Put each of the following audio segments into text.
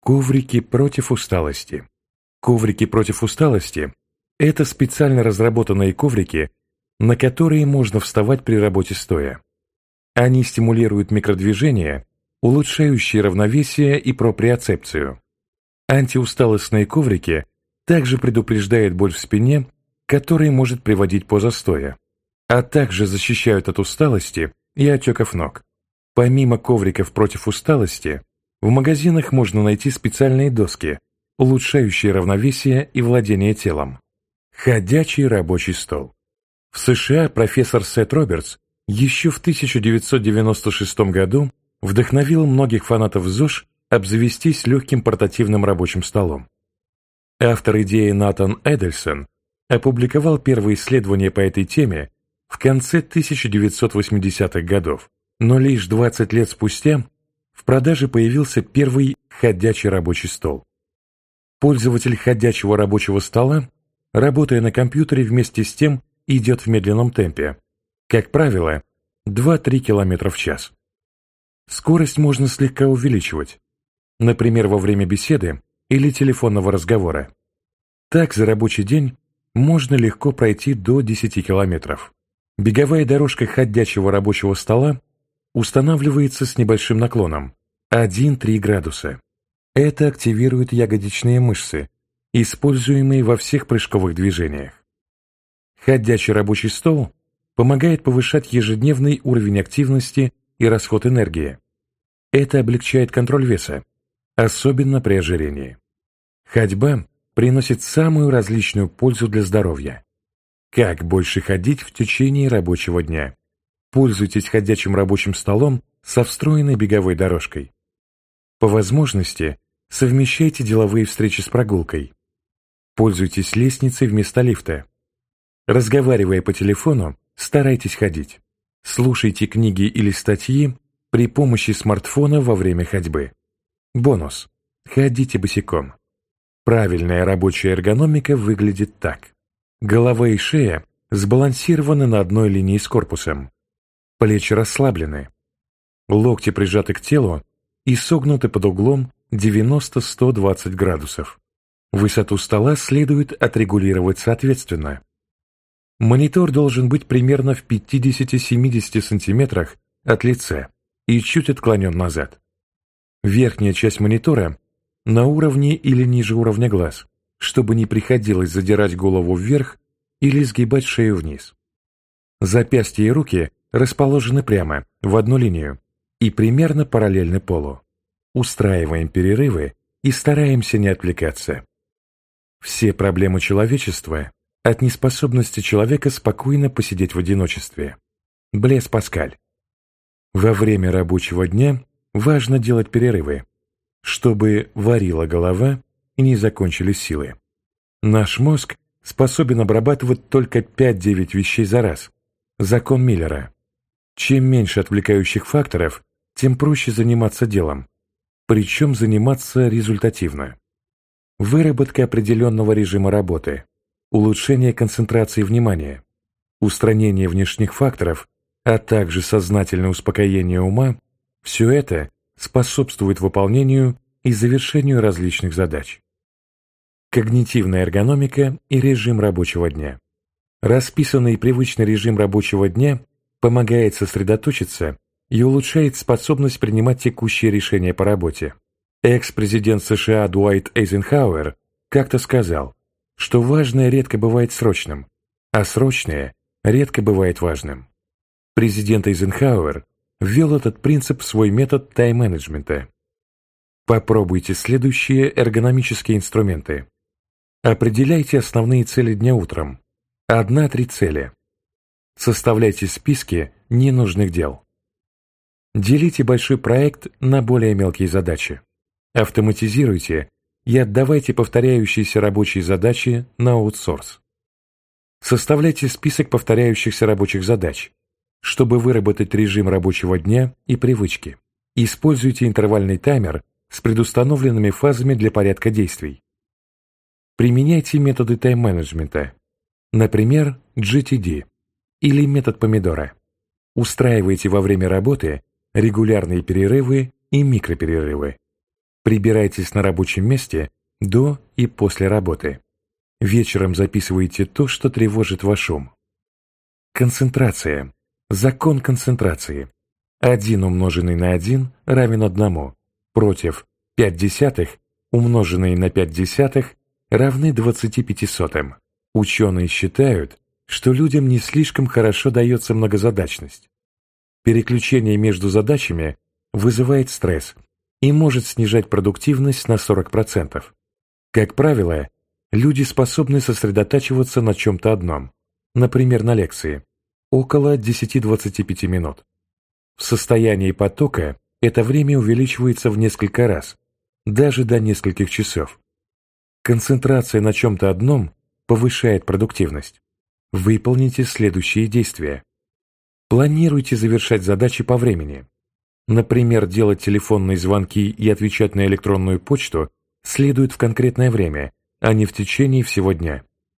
Коврики против усталости. Коврики против усталости – это специально разработанные коврики, на которые можно вставать при работе стоя. Они стимулируют микродвижения, улучшающие равновесие и проприоцепцию. Антиусталостные коврики также предупреждают боль в спине, которая может приводить поза стоя, а также защищают от усталости и отеков ног. Помимо ковриков против усталости, в магазинах можно найти специальные доски, улучшающие равновесие и владение телом. Ходячий рабочий стол. В США профессор Сет Робертс еще в 1996 году вдохновил многих фанатов ЗОЖ обзавестись легким портативным рабочим столом. Автор идеи Натан Эдельсон опубликовал первые исследования по этой теме в конце 1980-х годов, но лишь 20 лет спустя в продаже появился первый ходячий рабочий стол. Пользователь ходячего рабочего стола, работая на компьютере, вместе с тем идет в медленном темпе, как правило, 2-3 км в час. Скорость можно слегка увеличивать, например, во время беседы или телефонного разговора. Так за рабочий день можно легко пройти до 10 км. Беговая дорожка ходячего рабочего стола устанавливается с небольшим наклоном 1-3 градуса. Это активирует ягодичные мышцы, используемые во всех прыжковых движениях. Ходячий рабочий стол помогает повышать ежедневный уровень активности и расход энергии. Это облегчает контроль веса, особенно при ожирении. Ходьба приносит самую различную пользу для здоровья. Как больше ходить в течение рабочего дня? Пользуйтесь ходячим рабочим столом со встроенной беговой дорожкой. По возможности совмещайте деловые встречи с прогулкой. Пользуйтесь лестницей вместо лифта. Разговаривая по телефону, старайтесь ходить. Слушайте книги или статьи при помощи смартфона во время ходьбы. Бонус. Ходите босиком. Правильная рабочая эргономика выглядит так. Голова и шея сбалансированы на одной линии с корпусом. Плечи расслаблены. Локти прижаты к телу и согнуты под углом 90-120 градусов. Высоту стола следует отрегулировать соответственно. Монитор должен быть примерно в 50-70 см от лица и чуть отклонен назад. Верхняя часть монитора на уровне или ниже уровня глаз, чтобы не приходилось задирать голову вверх или сгибать шею вниз. Запястья и руки расположены прямо, в одну линию, и примерно параллельны полу. Устраиваем перерывы и стараемся не отвлекаться. Все проблемы человечества от неспособности человека спокойно посидеть в одиночестве. Блез Паскаль. Во время рабочего дня важно делать перерывы, чтобы варила голова и не закончились силы. Наш мозг способен обрабатывать только 5-9 вещей за раз. Закон Миллера. Чем меньше отвлекающих факторов, тем проще заниматься делом, причем заниматься результативно. Выработка определенного режима работы, улучшение концентрации внимания, устранение внешних факторов, а также сознательное успокоение ума – все это способствует выполнению и завершению различных задач. Когнитивная эргономика и режим рабочего дня. Расписанный и привычный режим рабочего дня помогает сосредоточиться и улучшает способность принимать текущие решения по работе. Экс-президент США Дуайт Эйзенхауэр как-то сказал, что важное редко бывает срочным, а срочное редко бывает важным. Президент Эйзенхауэр ввел этот принцип в свой метод тайм-менеджмента. Попробуйте следующие эргономические инструменты. Определяйте основные цели дня утром. 1-3 цели. Составляйте списки ненужных дел. Делите большой проект на более мелкие задачи. Автоматизируйте и отдавайте повторяющиеся рабочие задачи на аутсорс. Составляйте список повторяющихся рабочих задач, чтобы выработать режим рабочего дня и привычки. Используйте интервальный таймер с предустановленными фазами для порядка действий. Применяйте методы тайм-менеджмента, например, GTD или метод помидора. Устраивайте во время работы регулярные перерывы и микроперерывы. Прибирайтесь на рабочем месте до и после работы. Вечером записывайте то, что тревожит ваш ум. Концентрация. Закон концентрации. 1 умноженный на 1 равен 1. Против 0,5 умноженные на 0,5 равны 25. Ученые считают, что людям не слишком хорошо дается многозадачность. Переключение между задачами вызывает стресс и может снижать продуктивность на 40%. Как правило, люди способны сосредотачиваться на чем-то одном, например, на лекции, около 10-25 минут. В состоянии потока это время увеличивается в несколько раз, даже до нескольких часов. Концентрация на чем-то одном повышает продуктивность. Выполните следующие действия. Планируйте завершать задачи по времени. Например, делать телефонные звонки и отвечать на электронную почту следует в конкретное время, а не в течение всего дня.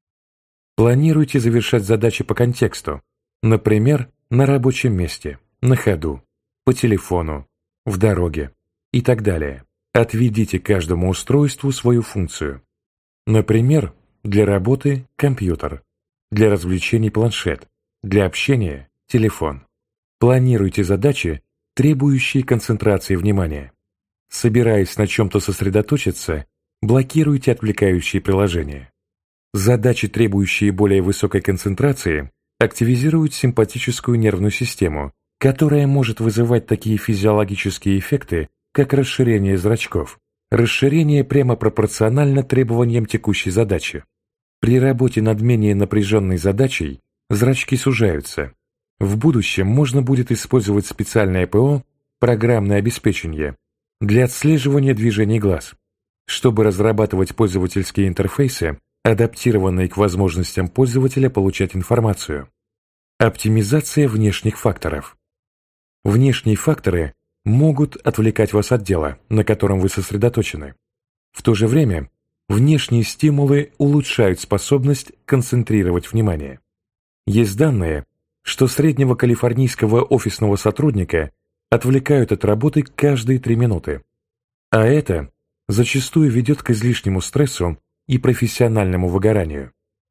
Планируйте завершать задачи по контексту, например, на рабочем месте, на ходу, по телефону, в дороге и так далее. Отведите каждому устройству свою функцию. Например, для работы – компьютер, для развлечений – планшет, для общения – телефон. Планируйте задачи, требующие концентрации внимания. Собираясь на чем-то сосредоточиться, блокируйте отвлекающие приложения. Задачи, требующие более высокой концентрации, активизируют симпатическую нервную систему, которая может вызывать такие физиологические эффекты, как расширение зрачков. Расширение прямо пропорционально требованиям текущей задачи. При работе над менее напряженной задачей зрачки сужаются. В будущем можно будет использовать специальное ПО, программное обеспечение, для отслеживания движений глаз, чтобы разрабатывать пользовательские интерфейсы, адаптированные к возможностям пользователя получать информацию. Оптимизация внешних факторов. Внешние факторы могут отвлекать вас от дела, на котором вы сосредоточены. В то же время внешние стимулы улучшают способность концентрировать внимание. Есть данные, что среднего калифорнийского офисного сотрудника отвлекают от работы каждые 3 минуты. А это зачастую ведет к излишнему стрессу и профессиональному выгоранию.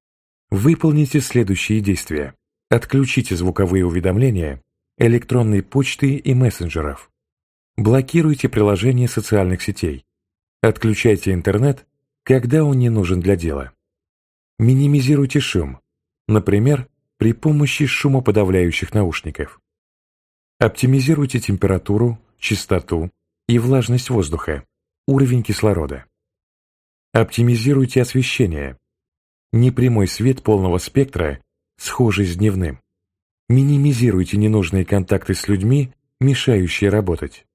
Выполните следующие действия. Отключите звуковые уведомления, электронной почты и мессенджеров. Блокируйте приложения социальных сетей. Отключайте интернет, когда он не нужен для дела. Минимизируйте шум, например, при помощи шумоподавляющих наушников. Оптимизируйте температуру, частоту и влажность воздуха, уровень кислорода. Оптимизируйте освещение. Непрямой свет полного спектра, схожий с дневным. Минимизируйте ненужные контакты с людьми, мешающие работать.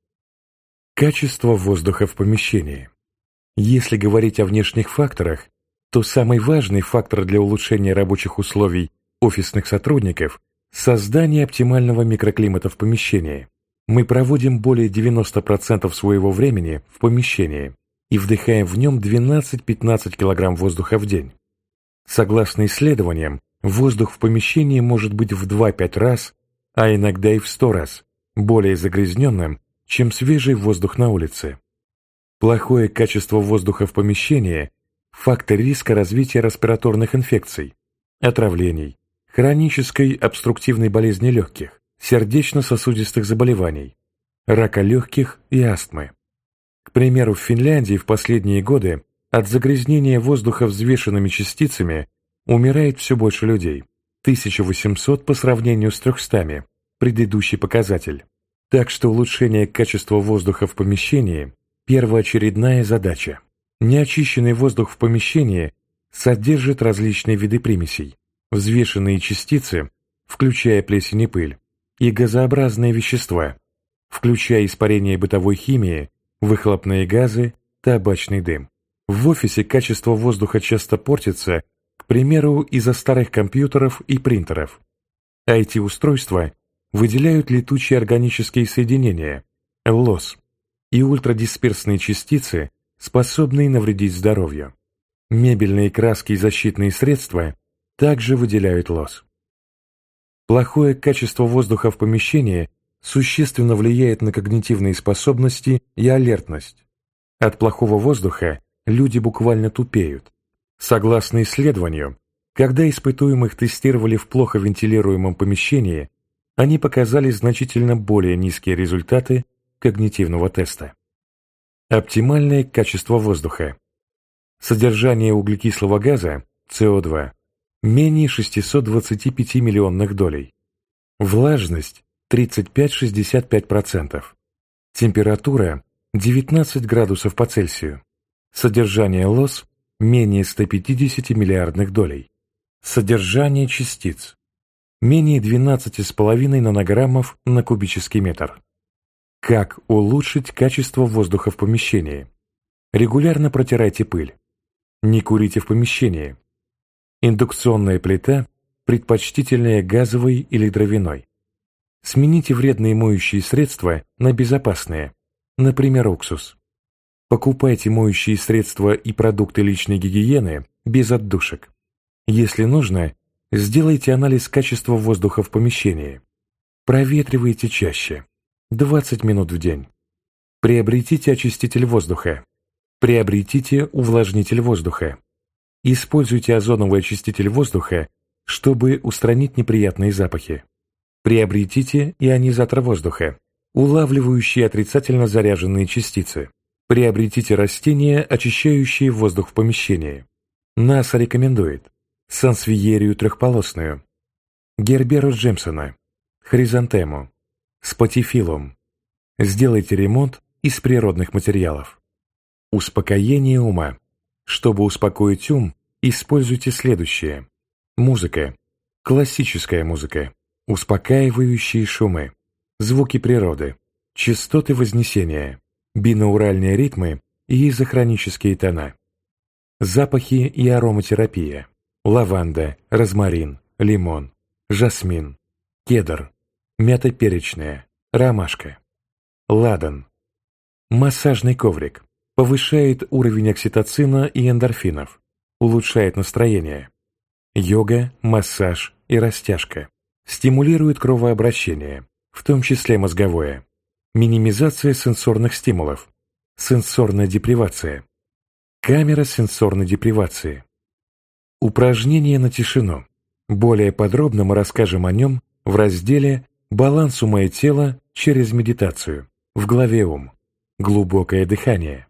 Качество воздуха в помещении. Если говорить о внешних факторах, то самый важный фактор для улучшения рабочих условий офисных сотрудников – создание оптимального микроклимата в помещении. Мы проводим более 90% своего времени в помещении и вдыхаем в нем 12-15 кг воздуха в день. Согласно исследованиям, воздух в помещении может быть в 2-5 раз, а иногда и в 100 раз, более загрязненным, чем свежий воздух на улице. Плохое качество воздуха в помещении – фактор риска развития респираторных инфекций, отравлений, хронической обструктивной болезни легких, сердечно-сосудистых заболеваний, рака легких и астмы. К примеру, в Финляндии в последние годы от загрязнения воздуха взвешенными частицами умирает все больше людей, 1800 по сравнению с 300, предыдущий показатель. Так что улучшение качества воздуха в помещении – первоочередная задача. Неочищенный воздух в помещении содержит различные виды примесей, взвешенные частицы, включая плесень и пыль, и газообразные вещества, включая испарение бытовой химии, выхлопные газы, табачный дым. В офисе качество воздуха часто портится, к примеру, из-за старых компьютеров и принтеров. IT-устройства выделяют летучие органические соединения, ЛОС, и ультрадисперсные частицы, способные навредить здоровью. Мебельные краски и защитные средства также выделяют ЛОС. Плохое качество воздуха в помещении существенно влияет на когнитивные способности и алертность. От плохого воздуха люди буквально тупеют. Согласно исследованию, когда испытуемых тестировали в плохо вентилируемом помещении, они показали значительно более низкие результаты когнитивного теста. Оптимальное качество воздуха. Содержание углекислого газа, СО2, менее 625 миллионных долей. Влажность 35-65%. Температура 19 градусов по Цельсию. Содержание лос менее 150 миллиардных долей. Содержание частиц менее 12,5 нанограммов на кубический метр. Как улучшить качество воздуха в помещении? Регулярно протирайте пыль. Не курите в помещении. Индукционная плита предпочтительнее газовой или дровяной. Смените вредные моющие средства на безопасные, например, уксус. Покупайте моющие средства и продукты личной гигиены без отдушек. Если нужно, сделайте анализ качества воздуха в помещении. Проветривайте чаще, 20 минут в день. Приобретите очиститель воздуха. Приобретите увлажнитель воздуха. Используйте озоновый очиститель воздуха, чтобы устранить неприятные запахи. Приобретите ионизатор воздуха, улавливающий отрицательно заряженные частицы. Приобретите растения, очищающие воздух в помещении. НАСА рекомендует сансвиерию трехполосную, герберу Джемсона, хризантему, спатифилум. Сделайте ремонт из природных материалов. Успокоение ума. Чтобы успокоить ум, используйте следующее. Музыка. Классическая музыка. Успокаивающие шумы. Звуки природы. Частоты вознесения. Бинауральные ритмы и изохронические тона. Запахи и ароматерапия. Лаванда, розмарин, лимон, жасмин, кедр, мята перечная, ромашка. Ладан. Массажный коврик. Повышает уровень окситоцина и эндорфинов. Улучшает настроение. Йога, массаж и растяжка. Стимулирует кровообращение, в том числе мозговое. Минимизация сенсорных стимулов. Сенсорная депривация. Камера сенсорной депривации. Упражнение на тишину. Более подробно мы расскажем о нем в разделе «Баланс ума и тела через медитацию» в главе «Ум». Глубокое дыхание.